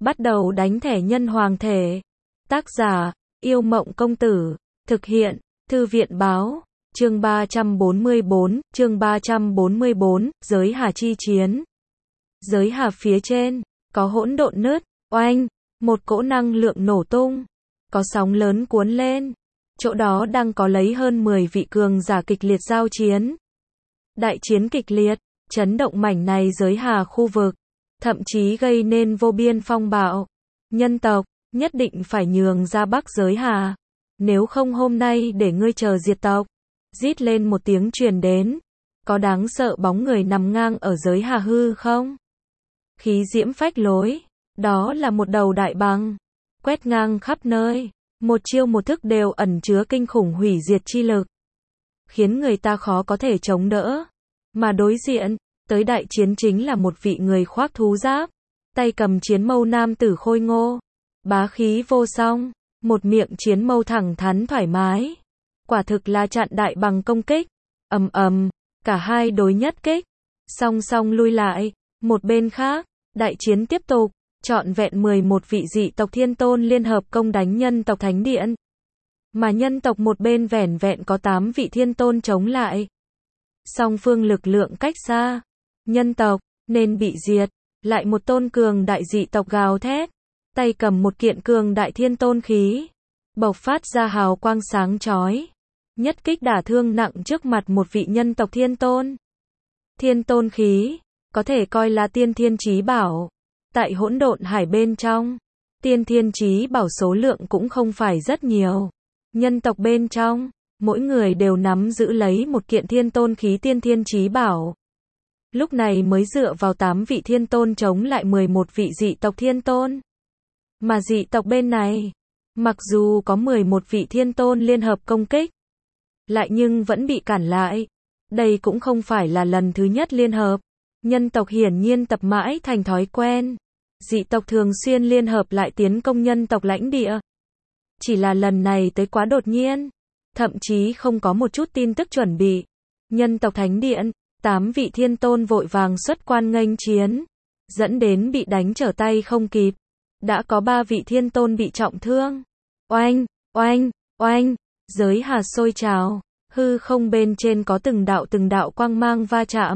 Bắt đầu đánh thẻ nhân hoàng thể. Tác giả, Yêu Mộng Công Tử. Thực hiện, Thư viện Báo. Chương 344, Giới Hà chi chiến. Giới Hà phía trên, có hỗn độn nứt, oanh, một cỗ năng lượng nổ tung. Có sóng lớn cuốn lên. Chỗ đó đang có lấy hơn 10 vị cường giả kịch liệt giao chiến. Đại chiến kịch liệt, chấn động mảnh này giới Hà khu vực. Thậm chí gây nên vô biên phong bạo. Nhân tộc, nhất định phải nhường ra Bắc giới Hà. Nếu không hôm nay để ngươi chờ diệt tộc. Rít lên một tiếng truyền đến. Có đáng sợ bóng người nằm ngang ở giới Hà hư không? Khí diễm phách lối. Đó là một đầu đại bàng. Quét ngang khắp nơi. Một chiêu một thức đều ẩn chứa kinh khủng hủy diệt chi lực. Khiến người ta khó có thể chống đỡ. Mà đối diện, tới đại chiến chính là một vị người khoác thú giáp. Tay cầm chiến mâu nam tử khôi ngô. Bá khí vô song. Một miệng chiến mâu thẳng thắn thoải mái. Quả thực là chặn đại bằng công kích. Ầm ầm, cả hai đối nhất kích. Song song lui lại. Một bên khác, đại chiến tiếp tục. Trọn vẹn 11 vị dị tộc thiên tôn liên hợp công đánh nhân tộc thánh điện. Mà nhân tộc một bên vẻn vẹn có 8 vị thiên tôn chống lại. Song phương lực lượng cách xa. Nhân tộc, nên bị diệt. Lại một tôn cường đại dị tộc gào thét. Tay cầm một kiện cường đại thiên tôn khí. Bộc phát ra hào quang sáng chói. Nhất kích đả thương nặng trước mặt một vị nhân tộc thiên tôn. Thiên tôn khí, có thể coi là tiên thiên chí bảo. Tại hỗn độn hải bên trong, tiên thiên chí bảo số lượng cũng không phải rất nhiều. Nhân tộc bên trong, mỗi người đều nắm giữ lấy một kiện thiên tôn khí tiên thiên chí bảo. Lúc này mới dựa vào 8 vị thiên tôn chống lại 11 vị dị tộc thiên tôn. Mà dị tộc bên này, mặc dù có 11 vị thiên tôn liên hợp công kích, lại nhưng vẫn bị cản lại. Đây cũng không phải là lần thứ nhất liên hợp. Nhân tộc hiển nhiên tập mãi thành thói quen. Dị tộc thường xuyên liên hợp lại tiến công nhân tộc lãnh địa. Chỉ là lần này tới quá đột nhiên. Thậm chí không có một chút tin tức chuẩn bị. Nhân tộc thánh điện, 8 vị thiên tôn vội vàng xuất quan nghênh chiến. Dẫn đến bị đánh trở tay không kịp. Đã có 3 vị thiên tôn bị trọng thương. Oanh, oanh, oanh, giới Hà sôi trào. Hư không bên trên có từng đạo quang mang va chạm.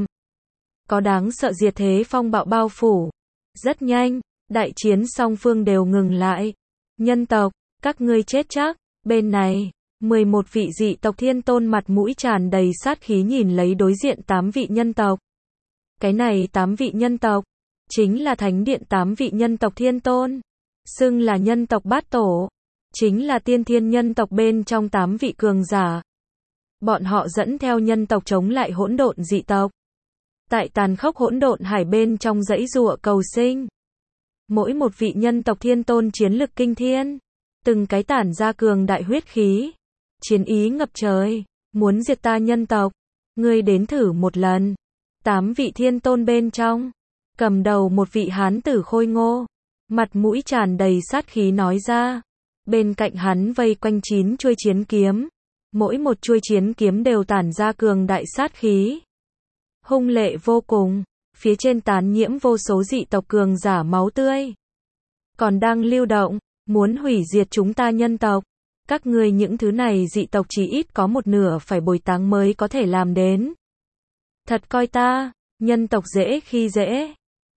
Có đáng sợ diệt thế phong bạo bao phủ. Rất nhanh, đại chiến song phương đều ngừng lại. Nhân tộc, các ngươi chết chắc. Bên này, 11 vị dị tộc thiên tôn mặt mũi tràn đầy sát khí nhìn lấy đối diện 8 vị nhân tộc. Cái này 8 vị nhân tộc, chính là thánh điện 8 vị nhân tộc thiên tôn. Xưng là nhân tộc bát tổ. Chính là tiên thiên nhân tộc bên trong 8 vị cường giả. Bọn họ dẫn theo nhân tộc chống lại hỗn độn dị tộc. Tại tàn khốc hỗn độn hải bên trong dãy giụa cầu sinh. Mỗi một vị nhân tộc thiên tôn chiến lực kinh thiên. Từng cái tản ra cường đại huyết khí. Chiến ý ngập trời. Muốn diệt ta nhân tộc. Ngươi đến thử một lần. 8 vị thiên tôn bên trong. Cầm đầu một vị hán tử khôi ngô. Mặt mũi tràn đầy sát khí nói ra. Bên cạnh hắn vây quanh 9 chuôi chiến kiếm. Mỗi một chuôi chiến kiếm đều tản ra cường đại sát khí. Hung lệ vô cùng. Phía trên tán nhiễm vô số dị tộc cường giả máu tươi. Còn đang lưu động. Muốn hủy diệt chúng ta nhân tộc. Các ngươi những thứ này dị tộc chỉ ít có một nửa phải bồi táng mới có thể làm đến. Thật coi ta, nhân tộc dễ khi dễ.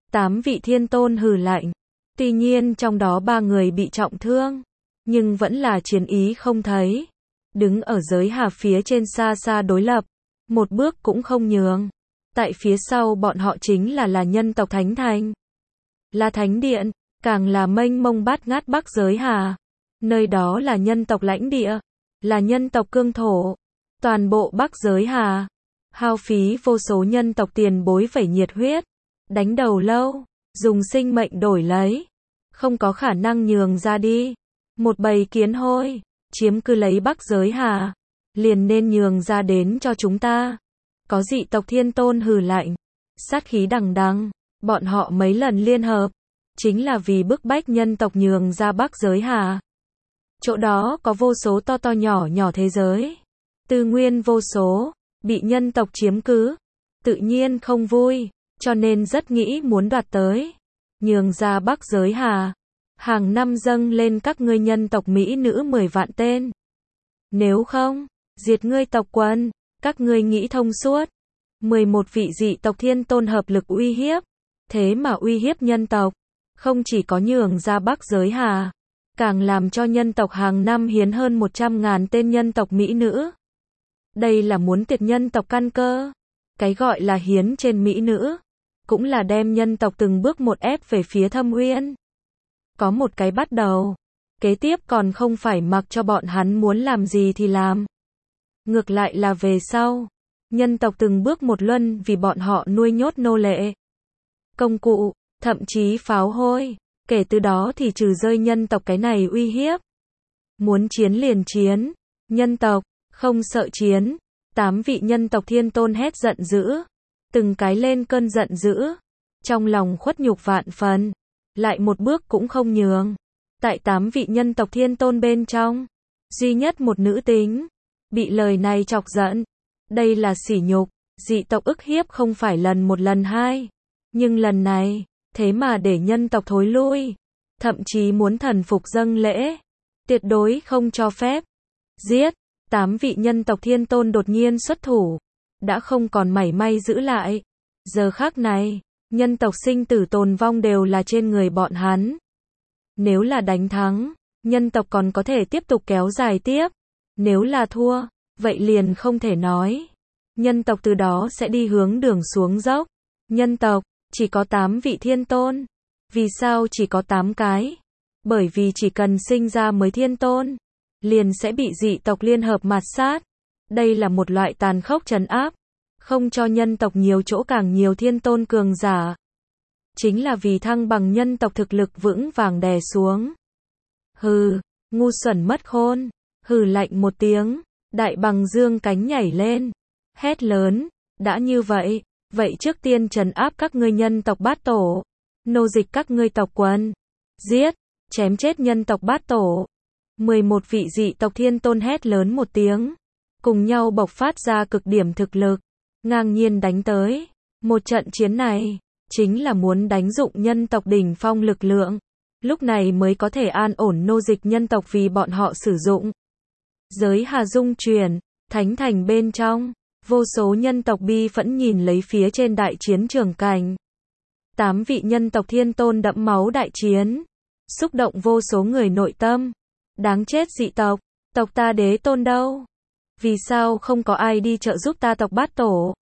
8 vị thiên tôn hừ lạnh. Tuy nhiên trong đó 3 người bị trọng thương. Nhưng vẫn là chiến ý không thấy. Đứng ở giới Hà phía trên xa xa đối lập. Một bước cũng không nhường. Tại phía sau bọn họ chính là nhân tộc thánh thành. Là thánh điện, càng là mênh mông bát ngát Bắc giới Hà. Nơi đó là nhân tộc lãnh địa. Là nhân tộc cương thổ. Toàn bộ Bắc giới Hà. Hao phí vô số nhân tộc tiền bối phải nhiệt huyết. Đánh đầu lâu. Dùng sinh mệnh đổi lấy. Không có khả năng nhường ra đi. Một bầy kiến hôi. Chiếm cứ lấy Bắc giới Hà. Liền nên nhường ra đến cho chúng ta. Có dị tộc thiên tôn hừ lạnh. Sát khí đằng đằng. Bọn họ mấy lần liên hợp. Chính là vì bức bách nhân tộc nhường ra Bắc giới Hà. Chỗ đó có vô số to to nhỏ nhỏ thế giới. Tư nguyên vô số. Bị nhân tộc chiếm cứ. Tự nhiên không vui. Cho nên rất nghĩ muốn đoạt tới. Nhường ra Bắc giới Hà. hàng năm dâng lên các ngươi nhân tộc mỹ nữ 10 vạn tên. Nếu không, diệt ngươi tộc quần, các ngươi nghĩ thông suốt. 11 vị dị tộc thiên tôn hợp lực uy hiếp. Thế mà uy hiếp nhân tộc, không chỉ có nhường ra Bắc giới hà, càng làm cho nhân tộc hàng năm hiến hơn 100.000 tên nhân tộc mỹ nữ. Đây là muốn tiệt nhân tộc căn cơ. Cái gọi là hiến trên mỹ nữ, cũng là đem nhân tộc từng bước một ép về phía Thâm Uyên. Có một cái bắt đầu, kế tiếp còn không phải mặc cho bọn hắn muốn làm gì thì làm. Ngược lại là về sau, nhân tộc từng bước một luân vì bọn họ nuôi nhốt nô lệ, công cụ, thậm chí pháo hôi. Kể từ đó thì trừ rơi nhân tộc cái này uy hiếp. Muốn chiến liền chiến, nhân tộc, không sợ chiến. 8 vị nhân tộc thiên tôn hét giận dữ, từng cái lên cơn giận dữ, trong lòng khuất nhục vạn phần, lại một bước cũng không nhường. Tại 8 vị nhân tộc thiên tôn bên trong, duy nhất một nữ tính, bị lời này chọc giận. Đây là sỉ nhục, dị tộc ức hiếp không phải lần một lần hai, nhưng lần này, thế mà để nhân tộc thối lui, thậm chí muốn thần phục dâng lễ, tuyệt đối không cho phép. Giết, 8 vị nhân tộc thiên tôn đột nhiên xuất thủ, đã không còn mảy may giữ lại. Giờ khắc này, nhân tộc sinh tử tồn vong đều là trên người bọn hắn. Nếu là đánh thắng, nhân tộc còn có thể tiếp tục kéo dài tiếp. Nếu là thua, vậy liền không thể nói. Nhân tộc từ đó sẽ đi hướng đường xuống dốc. Nhân tộc, chỉ có 8 vị thiên tôn. Vì sao chỉ có 8 cái? Bởi vì chỉ cần sinh ra mới thiên tôn, liền sẽ bị dị tộc liên hợp mạt sát. Đây là một loại tàn khốc trấn áp, không cho nhân tộc nhiều chỗ càng nhiều thiên tôn cường giả. Chính là vì thăng bằng nhân tộc thực lực vững vàng đè xuống. Hừ, ngu xuẩn mất khôn. Hừ lạnh một tiếng, đại bằng dương cánh nhảy lên, hét lớn, đã như vậy, vậy trước tiên trấn áp các ngươi nhân tộc bát tổ, nô dịch các ngươi tộc quần, giết, chém chết nhân tộc bát tổ. 11 vị dị tộc thiên tôn hét lớn một tiếng, cùng nhau bộc phát ra cực điểm thực lực, ngang nhiên đánh tới. Một trận chiến này, chính là muốn đánh dụng nhân tộc đỉnh phong lực lượng, lúc này mới có thể an ổn nô dịch nhân tộc vì bọn họ sử dụng. Giới hà dung chuyển, thánh thành bên trong, vô số nhân tộc bi phẫn nhìn lấy phía trên đại chiến trường cảnh. 8 vị nhân tộc thiên tôn đẫm máu đại chiến, xúc động vô số người nội tâm. Đáng chết dị tộc, tộc ta đế tôn đâu? Vì sao không có ai đi trợ giúp ta tộc bát tổ?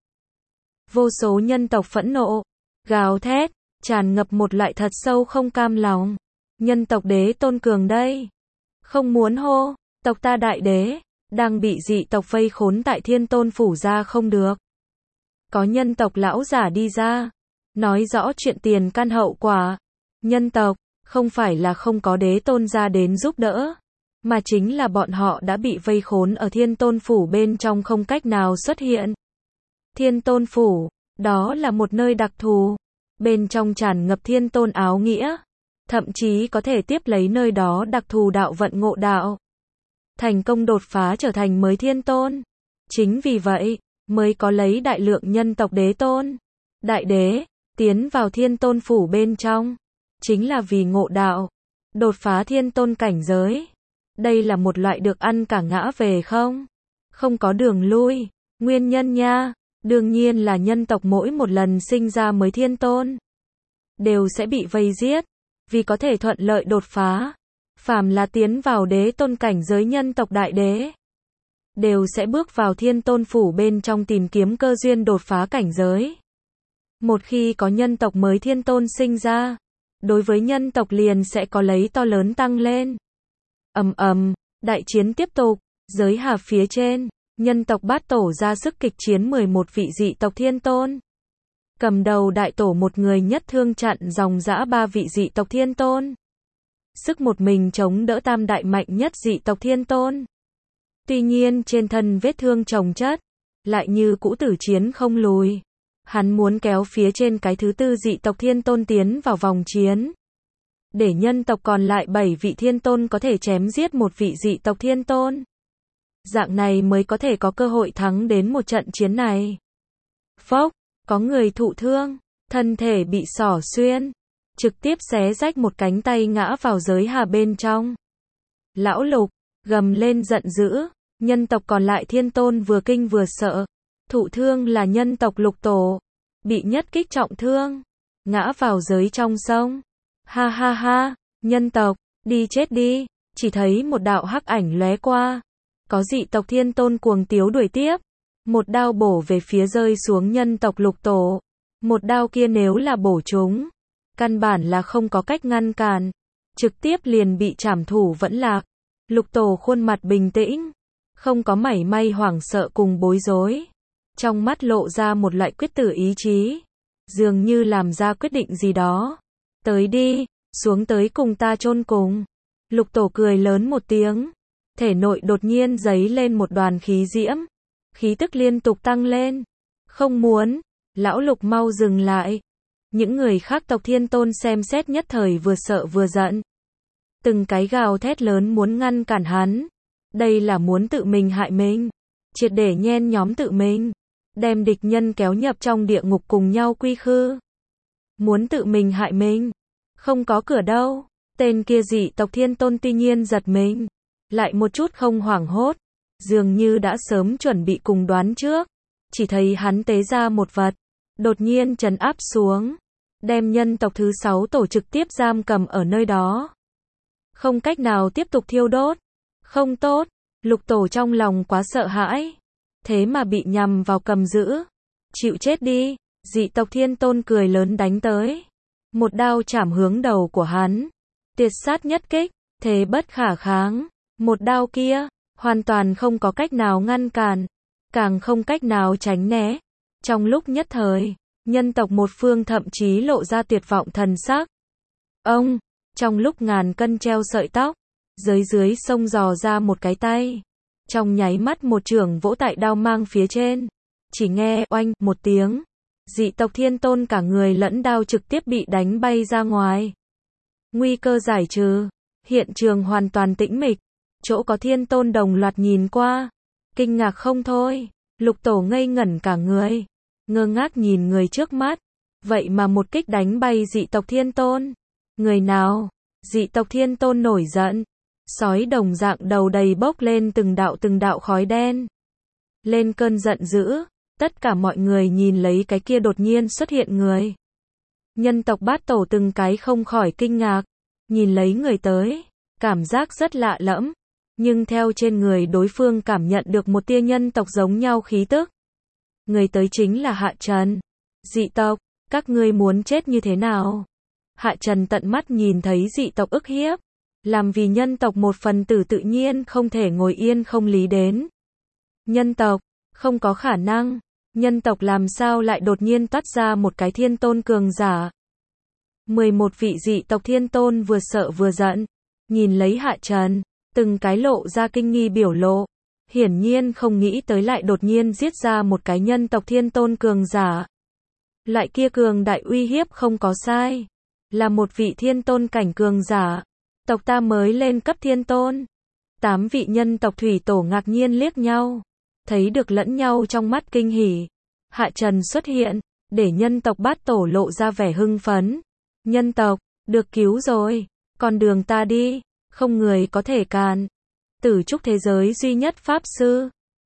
Vô số nhân tộc phẫn nộ, gào thét, tràn ngập một loại thật sâu không cam lòng. Nhân tộc đế tôn cường đây. Không muốn hô, tộc ta đại đế, đang bị dị tộc vây khốn tại thiên tôn phủ ra không được. Có nhân tộc lão giả đi ra, nói rõ chuyện tiền căn hậu quả. Nhân tộc, không phải là không có đế tôn ra đến giúp đỡ, mà chính là bọn họ đã bị vây khốn ở thiên tôn phủ bên trong không cách nào xuất hiện. Thiên tôn phủ, đó là một nơi đặc thù, bên trong tràn ngập thiên tôn áo nghĩa, thậm chí có thể tiếp lấy nơi đó đặc thù đạo vận ngộ đạo, thành công đột phá trở thành mới thiên tôn. Chính vì vậy, mới có lấy đại lượng nhân tộc đế tôn, đại đế, tiến vào thiên tôn phủ bên trong, chính là vì ngộ đạo, đột phá thiên tôn cảnh giới. Đây là một loại được ăn cả ngã về không có đường lui. Nguyên nhân nha, đương nhiên là nhân tộc mỗi một lần sinh ra mới thiên tôn, đều sẽ bị vây giết, vì có thể thuận lợi đột phá. Phàm là tiến vào đế tôn cảnh giới nhân tộc đại đế, đều sẽ bước vào thiên tôn phủ bên trong tìm kiếm cơ duyên đột phá cảnh giới. Một khi có nhân tộc mới thiên tôn sinh ra, đối với nhân tộc liền sẽ có lấy to lớn tăng lên. Đại chiến tiếp tục, giới hà phía trên, nhân tộc bát tổ ra sức kịch chiến 11 vị dị tộc thiên tôn. Cầm đầu đại tổ một người nhất thương chặn dòng dã 3 vị dị tộc thiên tôn. Sức một mình chống đỡ tam đại mạnh nhất dị tộc thiên tôn. Tuy nhiên trên thân vết thương chồng chất, lại như cũ tử chiến không lùi. Hắn muốn kéo phía trên cái thứ tư dị tộc thiên tôn tiến vào vòng chiến, để nhân tộc còn lại 7 vị thiên tôn có thể chém giết một vị dị tộc thiên tôn. Dạng này mới có thể có cơ hội thắng đến một trận chiến này. Phốc, có người thụ thương, thân thể bị xỏ xuyên, trực tiếp xé rách một cánh tay ngã vào giới hà bên trong. Lão Lục, gầm lên giận dữ, nhân tộc còn lại thiên tôn vừa kinh vừa sợ. Thụ thương là nhân tộc Lục Tổ, bị nhất kích trọng thương, ngã vào giới trong sông. Ha ha ha, nhân tộc, đi chết đi, chỉ thấy một đạo hắc ảnh lóe qua. Có dị tộc thiên tôn cuồng tiếu đuổi tiếp, một đao bổ về phía rơi xuống nhân tộc Lục Tổ. Một đao kia nếu là bổ chúng, căn bản là không có cách ngăn cản, trực tiếp liền bị trảm thủ vẫn lạc. Lục Tổ khuôn mặt bình tĩnh, không có mảy may hoảng sợ cùng bối rối. Trong mắt lộ ra một loại quyết tử ý chí, dường như làm ra quyết định gì đó. Tới đi, xuống tới cùng ta chôn cùng. Lục Tổ cười lớn một tiếng, thể nội đột nhiên giấy lên một đoàn khí diễm, khí tức liên tục tăng lên. Không muốn, lão Lục mau dừng lại. Những người khác tộc thiên tôn xem xét nhất thời vừa sợ vừa giận. Từng cái gào thét lớn muốn ngăn cản hắn. Đây là muốn tự mình hại mình, triệt để nhen nhóm tự mình, đem địch nhân kéo nhập trong địa ngục cùng nhau quy khư. Muốn tự mình hại mình, không có cửa đâu. Tên kia dị tộc thiên tôn tuy nhiên giật mình, lại một chút không hoảng hốt, dường như đã sớm chuẩn bị cùng đoán trước. Chỉ thấy hắn tế ra một vật, đột nhiên trấn áp xuống, đem nhân tộc thứ 6 tổ trực tiếp giam cầm ở nơi đó. Không cách nào tiếp tục thiêu đốt. Không tốt, Lục Tổ trong lòng quá sợ hãi, thế mà bị nhằm vào cầm giữ. Chịu chết đi, dị tộc thiên tôn cười lớn đánh tới. Một đao chảm hướng đầu của hắn, tiệt sát nhất kích, thế bất khả kháng. Một đao kia, hoàn toàn không có cách nào ngăn cản, càng không cách nào tránh né. Trong lúc nhất thời, nhân tộc một phương thậm chí lộ ra tuyệt vọng thần sắc. Ông, trong lúc ngàn cân treo sợi tóc, dưới sông dò ra một cái tay. Trong nháy mắt một chưởng vỗ tại đao mang phía trên. Chỉ nghe oanh một tiếng, dị tộc thiên tôn cả người lẫn đao trực tiếp bị đánh bay ra ngoài. Nguy cơ giải trừ, hiện trường hoàn toàn tĩnh mịch. Chỗ có thiên tôn đồng loạt nhìn qua, kinh ngạc không thôi. Lục Tổ ngây ngẩn cả người, ngơ ngác nhìn người trước mắt. Vậy mà một kích đánh bay dị tộc thiên tôn. Người nào? Dị tộc thiên tôn nổi giận, sói đồng dạng đầu đầy bốc lên từng đạo khói đen. Lên cơn giận dữ, tất cả mọi người nhìn lấy cái kia đột nhiên xuất hiện người. Nhân tộc Bát Tổ từng cái không khỏi kinh ngạc, nhìn lấy người tới, cảm giác rất lạ lẫm, nhưng theo trên người đối phương cảm nhận được một tia nhân tộc giống nhau khí tức. Người tới chính là Hạ Trần. Dị tộc, các ngươi muốn chết như thế nào? Hạ Trần tận mắt nhìn thấy dị tộc ức hiếp, làm vì nhân tộc một phần tử tự nhiên không thể ngồi yên không lý đến. Nhân tộc, không có khả năng, nhân tộc làm sao lại đột nhiên toát ra một cái thiên tôn cường giả. 11 vị dị tộc thiên tôn vừa sợ vừa giận, nhìn lấy Hạ Trần, từng cái lộ ra kinh nghi biểu lộ, hiển nhiên không nghĩ tới lại đột nhiên giết ra một cái nhân tộc thiên tôn cường giả. Lại kia cường đại uy hiếp không có sai, là một vị thiên tôn cảnh cường giả. Tộc ta mới lên cấp thiên tôn. 8 vị nhân tộc thủy tổ ngạc nhiên liếc nhau, thấy được lẫn nhau trong mắt kinh hỉ. Hạ Trần xuất hiện, để nhân tộc Bát Tổ lộ ra vẻ hưng phấn. Nhân tộc, được cứu rồi, con đường ta đi, không người có thể cản. Tử trúc thế giới duy nhất pháp sư,